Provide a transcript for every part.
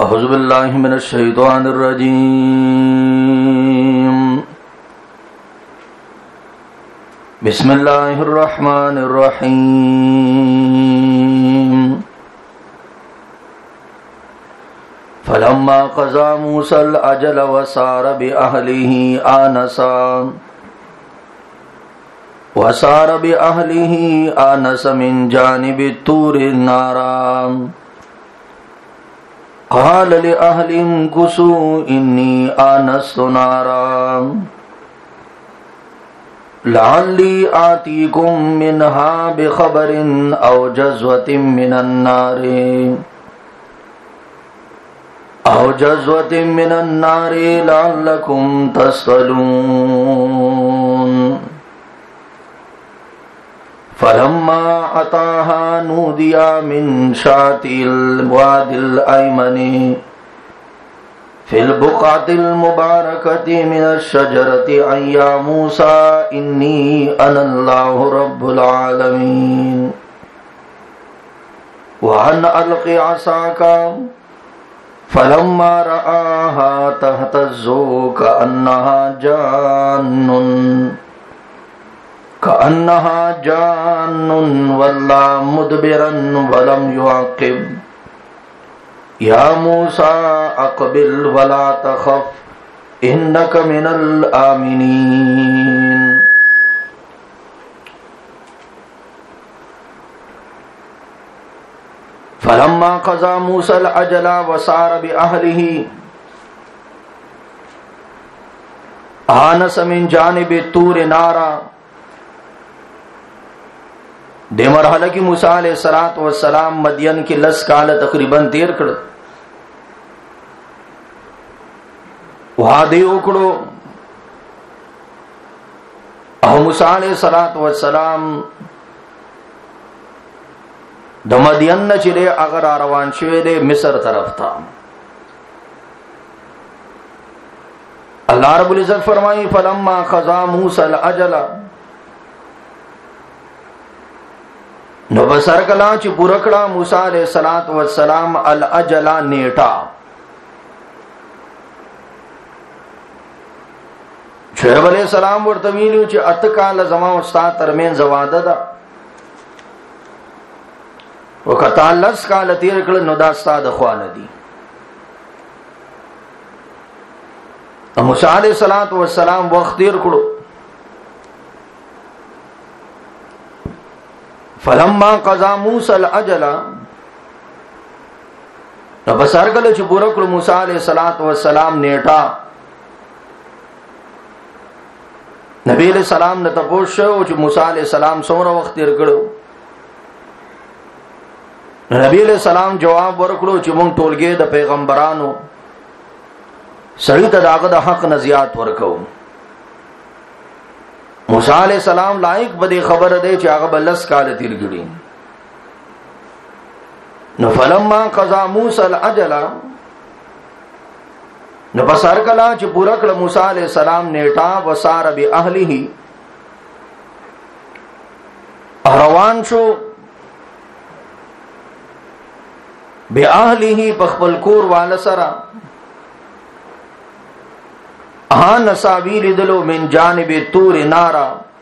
अऊज़ु बिल्लाहि मिनश शैतानिर रजीम। बिस्मिल्लाहिर रहमानिर रहीम। फलम्मा क़ज़ा मूसल अजल वसार बिअहलिही आनस मिन जानिबि तूरि नारा क़ाल लिअहलिहिम कुसू इन्नी आनस्तु नारा लअल्ली आतीकुम मिन्हा बिख़बरिन औ जज़्वतिन मिनन नारि लअल्लकुम तस्अलून। फलम्मा अताहा नूदिया मिन शातिल वादिल अयमनी फिल बुक़अतिल मुबारकति मिनश शजरति अय्या मूसा इन्नी अनल्लाहु रब्बुल आलमीन व अन अलक़ि असाका फलम्मा रआहा तहतज़्ज़ु कअन्नहा जान्नुन वल्ला मुदबिरन वलम युअक़िब या मूसा अक़बिल वला तख़फ़ इन्नक मिनल आमिनीन। फलम्मा क़ज़ा मूसल अजला वसार बिअहलिही आनस मिन जानिबि तूरि नारा। दे मरहला की मूसा अलैहिस्सलातु वस्सलाम मदियन के 10 काल तकरीबन तेर कड़ वादे उकड़ो मूसा अलैहिस्सलातु वस्सलाम द मदियन न चिले अगर रवान शुए दे मिस्र तरफ था। अल्लाह रब्बुल इज्जत फरमाई फलम्मा क़ज़ा मूसल अजला नो बसर कला ची पुरकड़ा मूसा अलैहिस्सलातु वस्सलाम अल अजला नेटा शुएब अलैहिस्सलाम वर्तवीलियो ची अतकाल जमा उस्ताद तरमेन जवाददा वकता 10 काल तेर कड़ नो दास्ता दख्वान दी। मूसा अलैहिस्सलातु वस्सलाम वक्त तेर कड़ो फलम्मा क़ज़ा मूसल अजला बसर कल पुरकड़ मूसा अलैहिस्सलातु वस्सलाम नेटा नबी अलैहिस्सलाम ने तपोश मूसा अलैहिस्सलाम सोमरा वक्त तेर कड़ो। नबी अलैहिस्सलाम जवाब वर्कड़ो ची मुंग टोलगे द पैगंबरानो सही तदागद हक नजियात वर्को। मूसा अलैहिस्सलाम लाइक बदे खबर दे ची आगब 10 काल तिर गिड़ी न फलम्मा क़ज़ा मूसल अजला न बसर कला ची पुरकड़ मूसा अलैहिस्सलाम नेटा वसार बिअहलिही रवान शो बिअहलिही पखपल कोर वाल सरा नसाबी लिदलो मिन जानिबि तूरि नारा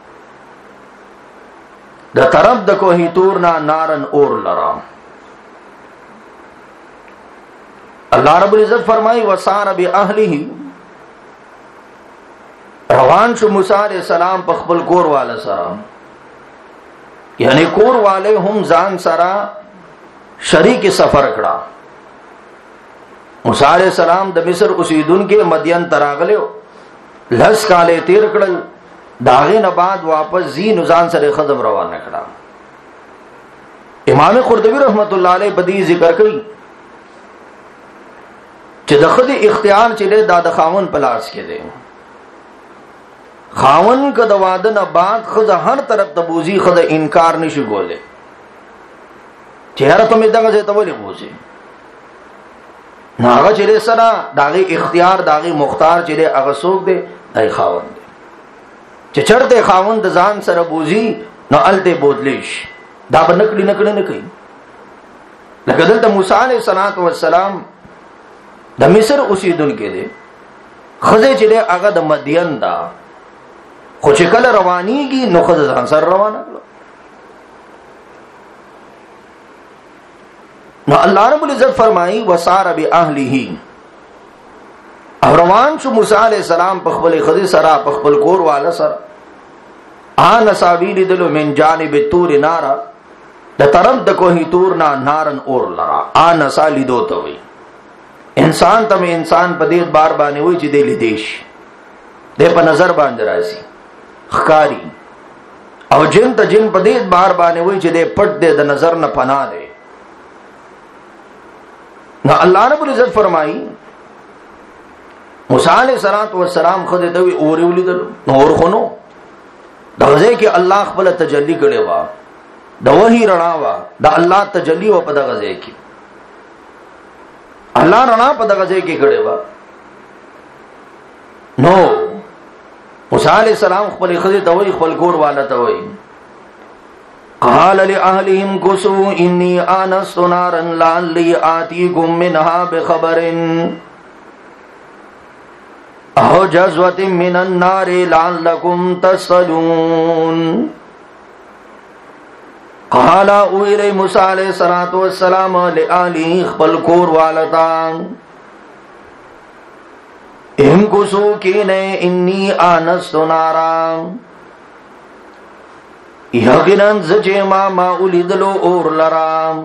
द तरफ द कोही तूरना नारन और लरा। अल्लाह रब्बुल इज्जत फरमाई वसार बिअहलिही रवान शु मूसा अलैहिस्सलाम पखपल कोर वाल सरा यानी कोर वाले हम जान सरा शरीक सफर कड़ा। मूसा अलैहिस्सलाम द मिस्र उसीदुन के मदियन तरागले 10 काले तेर कड़ल दागे न बाद वापस जी नुजान सरे खदम रवाना कड़ा। इमाम कुर्तुबी रहमतुल्लाह अलैह बदी जिक्र करी चे दखद इख्तियार चिले दाद खावन पलास के दे खावन का दवादन बाद खुद हर तरफ तबूजी खुद इनकार निशु गोले चेहरा तुम्हें दंग से तबले बोझे नागा चिले सरा दागी इख्तियार दागी मुख्तार चिले अगसोक दे दाई खावन दे चचरते खावन दजान सर बूजी न अलते बोदलिश दाब नकड़ी नकड़ी नकड़ी लगदल त मूसा अलैहिस्सलातु वस्सलाम د مصر اوسیدونکو دی، خزه چې هغه د مدین دا، خو چې کله روانيږي نو خزه ځان سره روانه کړه. نو الله رب العزت فرمایي وسار باهله، او روان شو موسی علیہ السلام په خپل خزه سره، په خپل کور والا سره. ان ساویل دلو من جانب تور نارا، د طرف د کوه تور نا نارن اور لرا. ان سالی دوته وي انسان ته انسان په دې بار باندې وي چې دې لیدیش دې په نظر باندې راځي خکاری، او جن ته جن په دې بار باندې وي چې دې پټ دې د نظر نه پناه دې. نو الله رب العزت فرمایي موسی علیہ السلام خدای ته وی اور ولیدل، اور خونو دغه کې الله خپل تجلی کړي وا، د وحی رڼا وا، د الله تجلی و په دغه کې الله رڼا په دغه کې کړي وا. نو موسی علیہ السلام خپل خدای ته وی، خپل کور والا ته وی قال لأهلهم كسوا إني آنست نارا لعلي آتيكم منها بخبر أو جزوة من النار لعلكم تصطلون. قال اویل موسی علیہ السلام لآلی خپل کور والتا ام کسو کینے انی آنست نارا، یقیناً زجے ما اولیدلو اور لرام،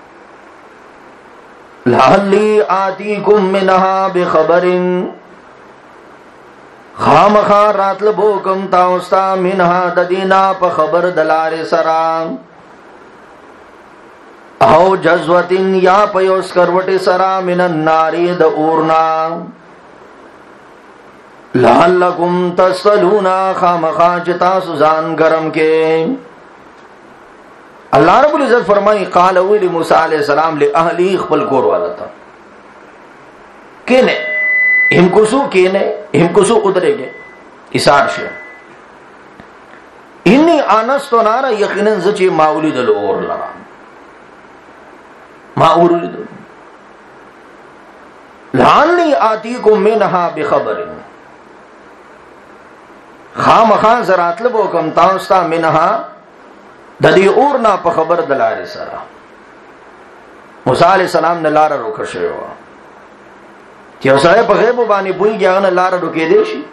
لعلی آتیکم منها بخبر خامخا راتلبو کم تاوستا منها ددینا پا خبر دلار سرام، او جزوتن یا پیوس کروٹ سرا من الناری د اورنا، لعلکم تصطلونا خامخا چتا سزان گرم کے. اللہ رب العزت فرمائی قال اولی موسیٰ علیہ السلام لأہلی خپل کور والا تا کینے ہمکسو ادرے گے اسار شے انی آنستو نارا یقیناً زچی ماولی دلو اور لرا، ما اولی دلو لعنی آتیکم منها بخبر خام خان زرات لبو کم تاوستا منها ددی اورنا پا خبر دلار سرا. موسیٰ علیہ السلام نے لارا روکا شویوا چی اسائے پا غیبو بانی پوئی گیا انا لارا روکے دیشی.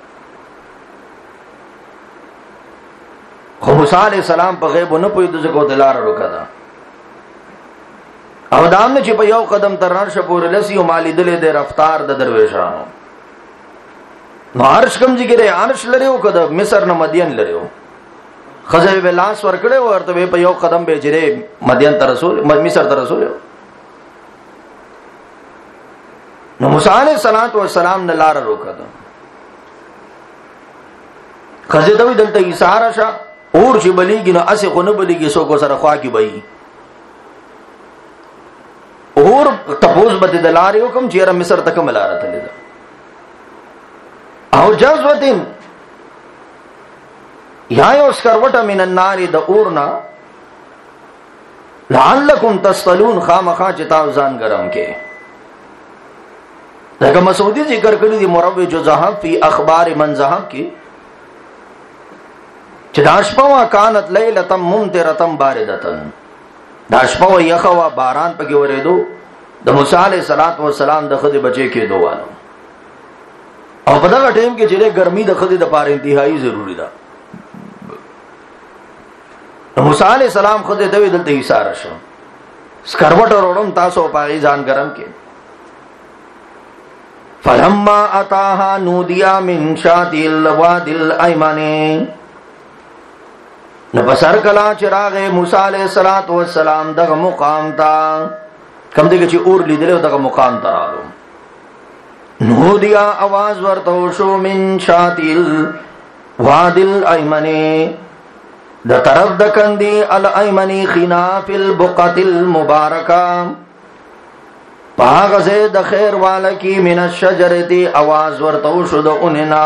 خو موسیٰ علیہ السلام پا غیبو نپوئی دزکو دلارا روکا دا، او دام نے چی پا یو قدم تر عرش پور لسی و مالی دلے دے رفتار دا درویشانو. نو عرش کم جی گرے عرش لریو کدا مصر نا مدین لریو، خزے بے لاس ورکڑے ہو ارتو بے پا یو قدم بے جرے مدین تا رسول مصر تا رسول ہو. نو موسیٰ علیہ السلام نے لارا روکا دا، خزے دوی دلتا ایسارا شا اور چی بلیگی نو اسی خونو بلیگی سو کو سر خواہ کی بئی اور تپوز بتی دلاری حکم چیرا مصر تکم لارا تلی دا. او جزوتن یا اس کروٹا من الناری دا اورنا لعلکم تصطلون خامخا چتاو زان گرم کے. لیکن مسعودی ذکر کری دی مروج ذہب فی اخبار من ذہب کی چی داشپاوا کانت لیلتم ممترتم باردتن، داشپاوا یخوا باران پکی وریدو دا موسیٰ علیہ السلام دا خود بچے کے دوانو، او پدا کا ٹیم کے چلے گرمی دا خود دا پار انتہائی ضروری دا. موسیٰ علیہ السلام خود دوی دلتا ہی سارا شو سکروٹ روڑم تاسو پاگی زان گرم کے. فلما اتاها نودیا من شاتی الواد الایمانی، نپسر کلا چراغ موسیٰ علیہ السلام دغ مقام تا کم دیکھ چی اور لی دلے دغ مقام تا رالو. نودیا آواز ورتوشو من شاتی الواد الایمانی دا طرف دا کندی الایمنی خناف البقات المبارکہ پاغزے دا خیر والا کی من الشجرتی آواز ورتوشو دا اننا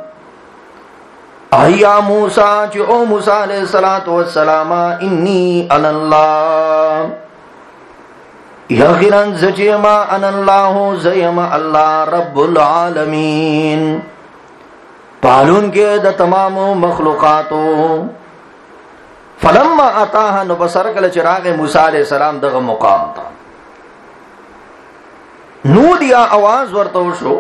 ایا موسیٰ چی او موسیٰ علیہ السلام انی انا اللہ یقینا زجما ان الله زیما الله رب العالمین پالون کے د تمام مخلوقاتو. فلما اتاها نو بسر کل چراغ موسی علیہ السلام دغه مقام تا نودیا आवाज ورته شو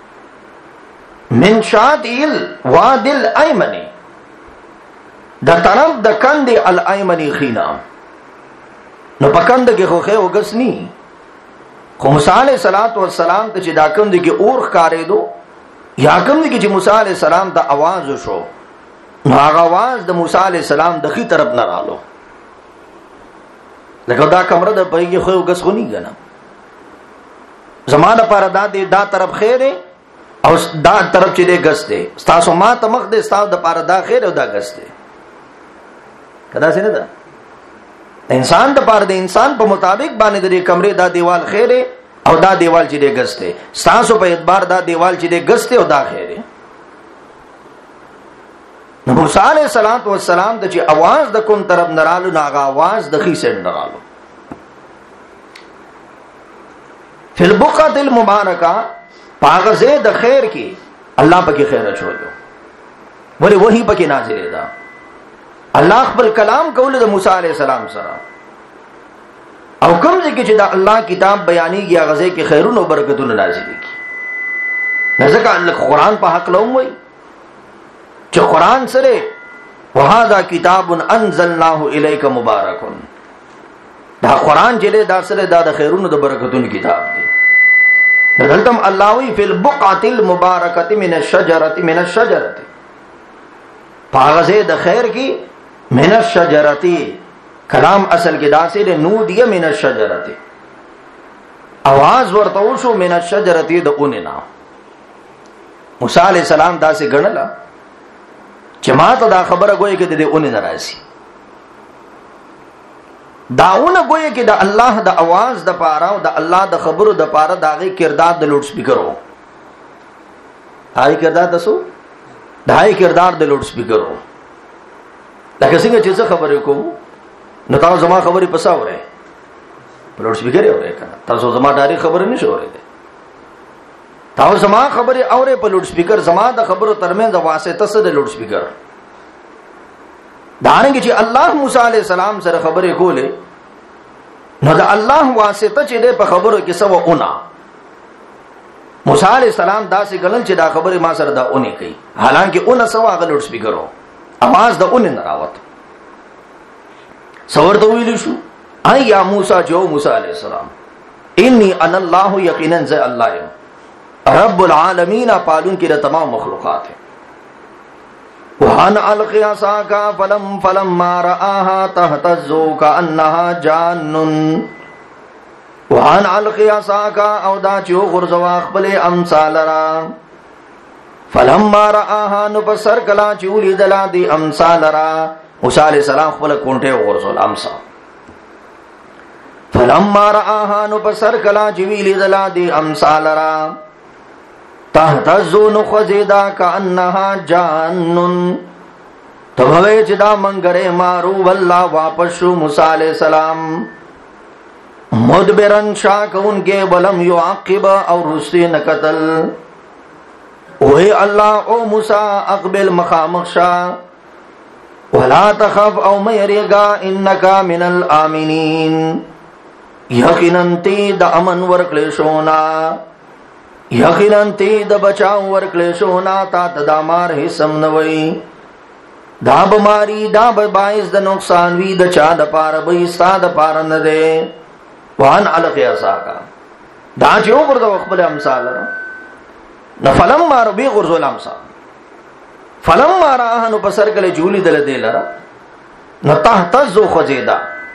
من شاطئ الواد الایمنی د طرف د کند الایمنی خینا. نو پکند کې خو خو غسنی خو موسی علیہ السلام ته چې دا کند کې اور ښکارې دو یا کوم کې چې موسی علیہ السلام ته आवाज وشو نو هغه आवाज د موسی علیہ السلام د خي طرف نه رالو. لکه دا کمره د پېږي خو غس خو نه غنم زمانه پر دا طرف خیره او دا طرف چې دې غس دی تاسو ما ته مخ دې تاسو د پر دا خیر او دا غس دی کدا څنګه ده انسان د پر د انسان په مطابق باندې د کمرې دا دیوال خیره او دا دیوال چې دې غس دی تاسو په اعتبار دا دیوال چې دې غس دی او دا خیره. نو موسی علیہ السلام د چې आवाज د کوم طرف نرالو ناغه आवाज د خي سند نرالو. فی البقعۃ المبارکہ پاغزه د خیر کې الله پکې خیر اچولو ولی وਹੀ پکې نازلې ده. الله خپل کلام کول د موسی علیہ السلام سره او کوم ځکه چې د الله کتاب بیانېږي غزه کې خیرونو برکتونو نازلېږي. ځکه الله قرآن په حق لوم وایي چې قرآن سره وهذا کتاب انزلناه الیک مبارک دا قرآن چې دا سره دا د خیرونو د برکتونو کتاب دی. دلتم الله وی فی البقعۃ المبارکۃ من الشجرۃ پاغزه د خیر کی من الشجرۃ کلام اصل کې داسې ده نو دی من الشجرۃ आवाज ورته وشو من الشجرۃ د اوننا. موسی علیہ السلام داسې غنلا جماعت دا خبره گوئی کې د اون ناراضي داونه گوئی کې د الله د आवाज د پاره او د الله د خبرو د پاره داغه کردار د لوډ سپیکرو هاي کردار دسو دای کردار د لوډ سپیکرو لکه څنګه چې خبرې کوم نو تاسو زما خبرې پساوره په لوډ سپیکر یې اورئ کنه تاسو زما ډاری خبرې نشو اورئ تاسو زما خبرې اورئ په لوډ سپیکر زما د خبرو ترمنځ واسطه سره د لوډ سپیکر دانګ چې الله موسی علیہ السلام سره خبرې کولې نو د الله واسطه چې د په خبرو کې سو اونا موسی علیہ السلام داسې غلل چې دا خبرې ما سره دا اونې کوي حالانکه اون سو هغه لوډ سپیکرو आवाज د اون نه راوت سور ته ویل شو اي یا موسی جو موسی علیہ السلام انی انا الله یقینا ذا الله رب العالمین پالون کی تمام مخلوقات ہے. وان القی عصاک فلما رآها تهتز كأنها جان وان القی عصاک او دا چو غرزوا خپل امثال را فلما رآها نبصر کلا چولی دلا دی امثال را موسی علیہ السلام خپل کونټه غرزول امثال فلما رآها نبصر کلا چولی دلا دی امثال را تهتزو نخزیدا کانها جانن تبوی چدا منگرے مارو واللہ واپس شو موسی علیہ السلام مدبرن شاک ان کے ولم یعقب اور رستی نقتل اوہ اللہ او موسی اقبل مخامخ شا ولا تخف او میریگا انکا من الامنین یقیناً تی دا امن ورکلے شونا یقیناً تی د بچاو ورکلے شونا تا تدامار حسم نوئی دا بماری دا باعث د نقصان وی د چا د پار بې ستا د پار نه ده. وان علقی عصاکا دا چې وګرځو خپل امثال نه فلما ربي غرزو الامثال فلما راه نو بسر کله جولی دل دلرا نو تهتز خزیدا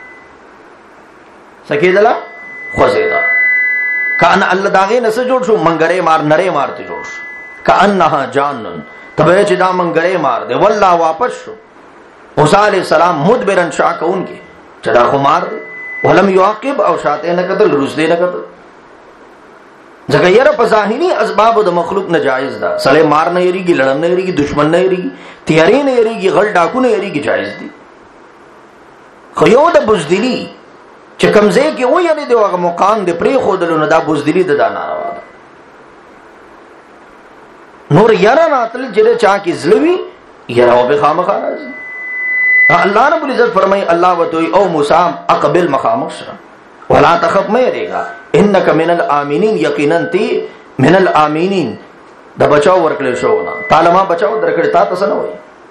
سکیدلا خزیدا کان الله داغه نس جوړ شو منګره مار نره مار ته جوړ شو کانها جانن تبه چې دا منګره مار دی والله واپس شو موسی علیہ السلام مدبرن شاکون کې چدا خو مار دی ولم يعقب او شاته نه قتل روز دی نه قتل ځکه یره په ظاهري اسباب د مخلوق ناجایز ده سړی مار نه یریږي لړن نه یریږي دشمن نه یریږي تیاری نه یریږي غل ډاکو نه یریږي جایز دي خو یو د بزدلی چې کمزې کې و یعنی دی هغه مقام دی پرې خودلو نه دا بوزدلی د دا ناروا ده. نور یاره ناتل چې چا کې زلوي یاره او به خامخا راځي. الله رب العزت فرمای الله وتوي او موسی اقبل مخامخ ولا تخف مې رېګا انک من الامنین یقینا تی من الامنین د بچاو ورکړل شو نه تعالی ما بچاو درکړی تا ته نه وای.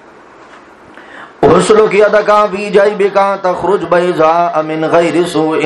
ورسلو کی ادکا فی جیبکا تخرج بیضاء من غیر سوء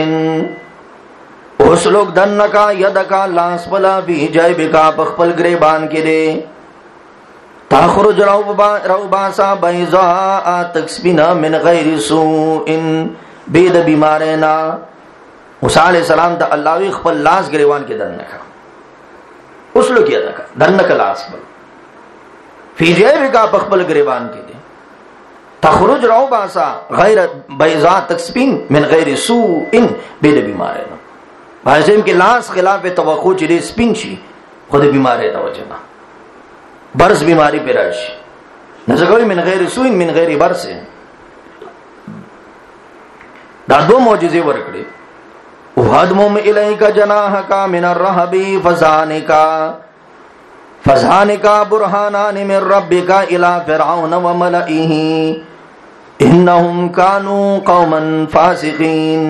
ورسلو دنکا یدکا لاس بلا فی جیبکا پخپل گریبان کې دے تخرج روباسا بیضاء تکسبنا من غیر سوء بيد بیمارینا. موسی علیہ السلام د الله وی خپل لاس گریوان کې دنکا ورسلو کی ادکا دنکا لاس بل فی جیبکا پخپل گریبان کې دے تخرج روباسا غیر بیضاء تکسبین من غیر سوء بيد بیمارینا. بازم کې لاس خلاف توقع چې سپین شي خود بیماری دا وجنه برس بیماری پر راشي نزګوي من غیر سوء من غیر برس. دا دو معجزې ورکړي. وحدمم الیک جناحک من الرهب فزانک برهانان من ربک الی فرعون وملئه انهم كانوا قوما فاسقین.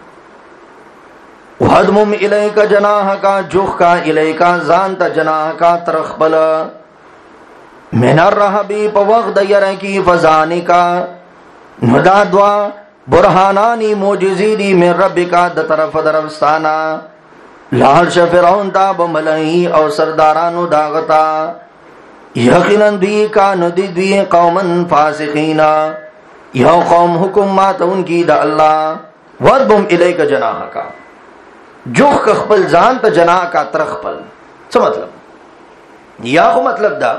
وحدمم الیک جناحک جوخ کا الیک زانت جناحک ترخبل من الرهب په وخت د یره کی فزانک ندا دوا برهانانی معجزې دی من ربک د طرف درفستانا لال فرعون تا بملئی او سردارانو داغتا یقینا دی کا ندی دی قومن فاسقین یو قوم حکومت ان کی د الله. وحدمم الیک جناحک جوخ خپل ځان ته جنا کا ترخپل څه مطلب یا خو مطلب دا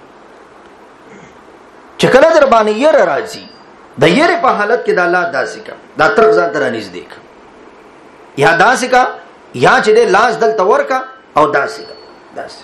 چې کله در باندې ير راځي د ير په حالت کې د الله داسې کا دا ترخ ځان تر نږدې کا یا داسې کا یا چې د لاس دل تور کا او داسې کا داسې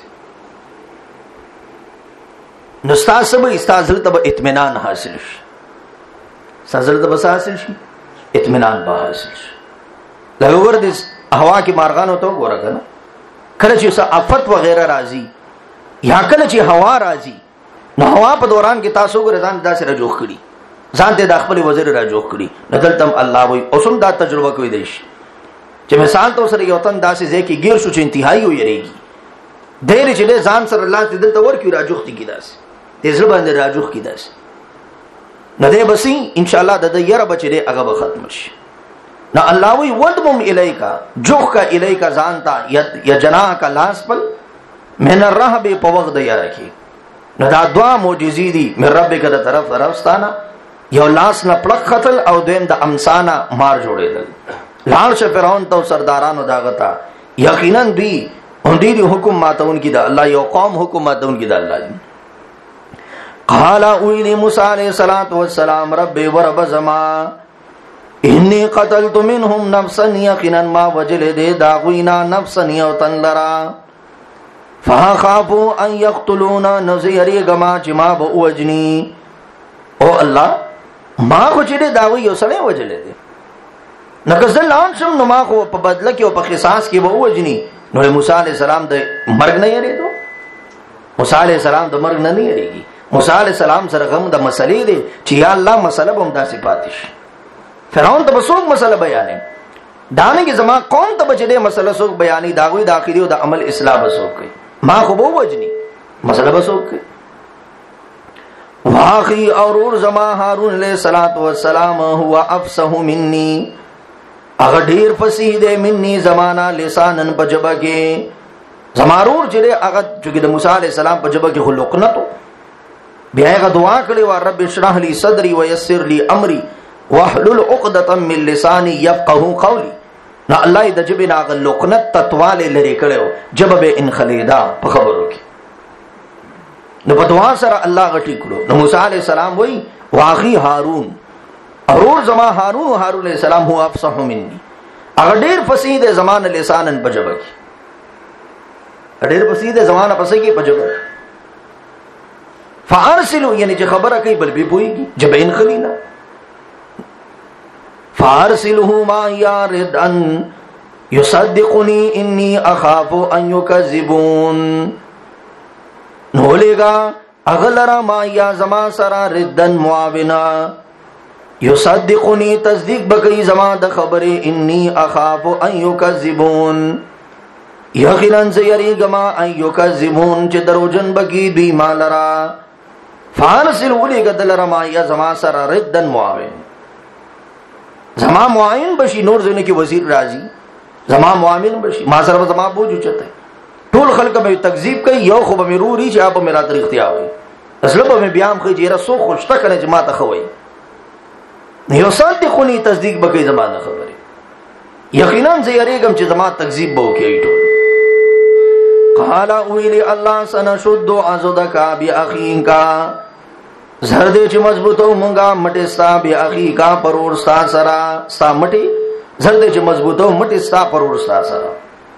نو تاسو به استاذل ته اطمینان حاصل شي سازل ته حاصل شي اطمینان به حاصل شي. لږ ور دي هوا کې مارغانو ته وګوره کنه کله چې آفت وغیرہ راځي یا کله چې هوا راځي نو هوا په دوران کې تاسو ګور ځان داسې راجوخ کړي ځان ته د خپل وزیر راجوخ کړي نزلتم الله وي اوسم دا تجربه کوي دیش چې مثال تو سره یو تن داسې ځکه غیر شو چې انتهایی ويریږي ډېر چې ځان سره الله دې دلته ورکی راجوخ دي کیداس دې زړه باندې راجوخ کیداس نه دې بسې ان شاء الله د یره بچي هغه به ختم شي. نا الله وی ودمم الیکا جوخ کا الیکا زانتا یا جناح کا لاس پل من الرهب په وخت د یاره کې نو دا دعا معجزې دي من ربک د طرف راستانه یو لاس نه پړق قتل او دویم د امسانه مار جوړېدل. لاړ شه فرعون ته سردارانو داغتا یقینا دی اندی حکم ماتون کی د الله یو قوم حکم ماتون کی د الله. قال اولی موسی علیہ الصلوۃ والسلام رب ورب زما انی قتلت منهم نفسا یقینا ما وجلد داغوینا نفسا یوتن لرا فخافوا ان یقتلونا نزیری گما چې ما به وجنی او الله ما خو چې داوی یو سره وجلد نکزل لان شم نو ما خو په بدله کې او په قصاص کې به وجنی. نو موسی علیہ السلام د مرګ نه یریدو موسی علیہ السلام د مرګ نه یریږي. موسی علیہ السلام سره غم د مسلې دی چې یا الله مسله هم داسې پاتش فرعون ته بسوک مسله بیانې دانه کې زما قوم ته بچې مسله سوک بیانې داغوی د اخیری او د عمل اصلاح بسوک کوي ما خو بو وجنی مسله بسوک کوي. واخي اور زما هارون علیہ الصلوۃ والسلام هو افصح مني اگر ډیر فصیح دی مني زمانہ لسانن پجبه کې زمارور چې هغه چې د موسی علیہ السلام پجبه کې خلقنتو بیا هغه دعا کړې و رب اشرح لي صدري ويسر لي امري واحلل عقدة من لساني يفقهوا قولي. نو الله د جبه ناغ لقنت تطواله لري کړو جبه به ان خلیدا په خبرو کې نو په دعا سره الله غټي کړو. نو موسی عليه السلام وای واخي هارون اور زما هارون علیہ السلام هو افصح مني هغه ډیر فصیح د زمانه لسانن په جبه کې ډیر فصیح د زمانه پسې کې په جبه فارسلوا یعنی چې خبره کوي بل به پويږي جبین خلینا فارسله ما يرد ان يصدقني اني اخاف ان يكذبون. نو لگا اغلرا ما یا زما سرا ردن معاونا یصدقنی تصدیق بکی زما د خبره انی اخاف ان یکذبون یقینا زیریگما ان یکذبون چه دروجن بکی دوی مالرا. فارسل ولگا دلرا ما یا زما سرا ردن معاون زما معاون بشی نور زنه کی وزیر راضی زما معاون بشی ما سره زما بوجو چته ټول خلک به تکذیب کوي یو خو به مروري چې اپ میرا طریق ته اوي اصل به بیان خو جیره سو خوشته کنه جماعت خوي یو صادقونی تصدیق بکې زمانه خبره یقینا زیریګم چې زما تکذیب به کوي ټول. قال ویلی الله سنشد عضدک باخیکا زرد چې مضبوطو مونږه مټه ستا باخیکا پرور ستا سرا ستا مټه زرد چې مضبوطو مټه ستا پرور ستا سرا.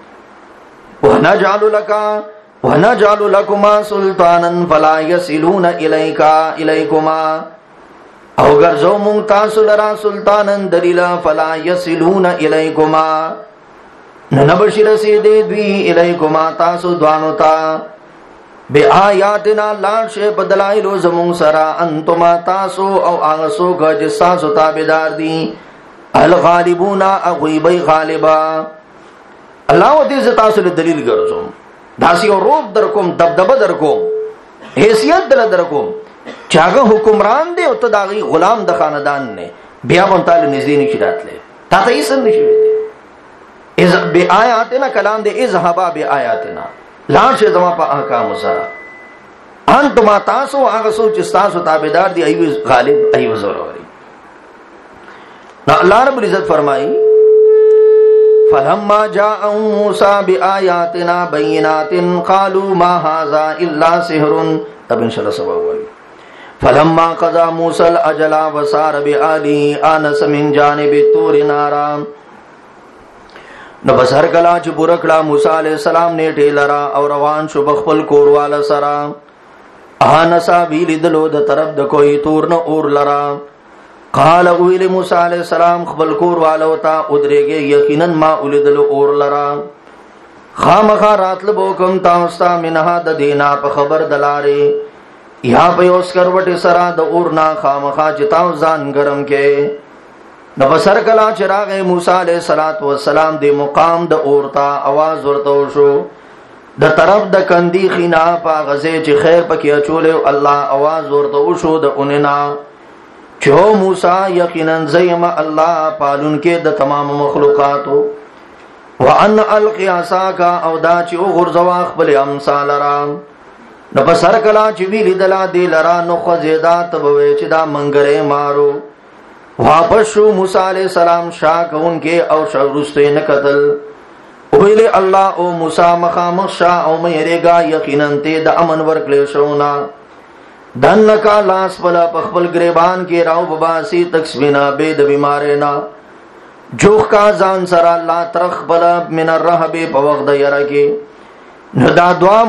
ونجعل لكما سلطانا فلا يصلون اليكما او ګرځو مونږ تاسو لرا سلطانن دلیلا فلا يصلون اليكما نبشر سیدې دوی اليكما تاسو دوانو تا بیااتنا لاشه بدلایلو زمون سرا انتما تاسو او هغه څوک چې تاسو تابعدار دي الغالبون اغيبي غالبا. الله و دې تاسو له دلیل ګرځوم داسي او روب در کوم دبدبه در کوم حیثیت در کوم چاغه حکمران دی او ته داغي غلام د خاندان نه بیا مون تعالی نږدې نشی راتله تا ته یې سم نشي ویته از بیااتنا کلام دی اذهبا بیااتنا لاړ شه زما په احکام سره انتم تاسو هغه سوچ تاسو تابعدار دی ایو غالب ایو ضروري. الله رب العزت فرمایي فلما جاء موسى بآياتنا بينات قالوا ما هذا إلا سحر. تب ان شاء الله سبا ہوئی. فلما قضى موسى الأجل وسار بآله آنس من جانب الطور نارا. نو بسر کلا چې پوره کړه موسی عليه السلام نے ټیلرا او روان شو بخپل کورواله سرا آنسا ویلیدلو د طرف د کوئی تور نه اور لرا. قال ویل موسی علیہ السلام خپل کور والو تا ادرېږي یقینا ما ولیدلو اور لرا خامخا راتل بوکم تاستا منها د دینا په خبر دلاره یا په اوس کروټه سرا د اور نا خامخا جتاو ځان ګرم کې. نو بسر کلا چراغ موسی علیہ السلام د مقام د اور تا आवाज ورته شو د طرف د کندی خینا په غزه چې خیر پکې اچول الله आवाज ورته شو د اوننا چو موسی یقینا زیم الله پالون کې د تمام مخلوقاتو وان القی عصاک او دا چې غرزوا خپل امثال را. نو بسر کلا چې ویل دلا دی لرا نو خو زیدا تبوي چې دا منګره مارو. واپس شو موسی علیہ السلام شاکون کې او شورسته نه قتل ویل الله او موسی مخامخ شا او مېریګا یقینا ته د امن ورکړې شونا دن کا لاس پلا پخپل گریبان کی راو بباسی تکسبینا بید بیمارینا جوخ کا زان سرا لا ترخ بلا من الرحب پوغد یرکی. دا دعا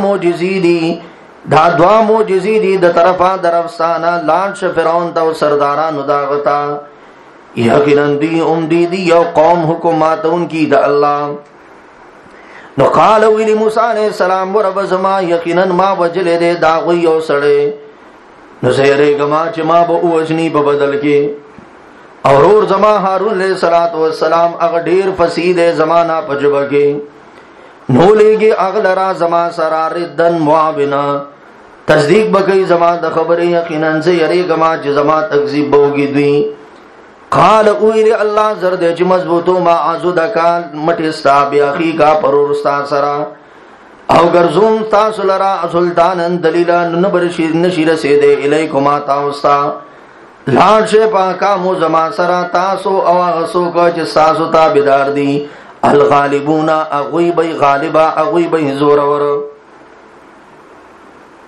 موجزی دی دا طرفا درفستانا لانش فرعون تا و سرداران داغتا یقینا دی امدی دی یو قوم حکومات ان کی دا اللہ. نو قال ویلی موسیٰ علیہ السلام ورب زما یقینا ما وجل دے داغوی او سڑے نو زیره گما چې ما به اوجنی په بدل کې اور زما هارون علیہ الصلوۃ والسلام هغه ډیر فصیح زمانہ پجبه کې نو لګي اغلرا زما سرا ردن معاونا تصدیق بکې زما د خبرې یقینا زیره گما چې زما تکذیب بوږي دوی. قال اویل الله زرد چې مضبوطو ما عزدکان مټستا بیا اخی کا پرورستا سرا او ګرځوم تاسو لرا سلطانن دلیلا نبرشیر نشیر سیده الیکما تاستا لاړ شه پاکا مو زما سرا تاسو او غسو کو چې تاسو تابعدار دي الغالبون اغوی بی غالبا اغوی بی زور ور.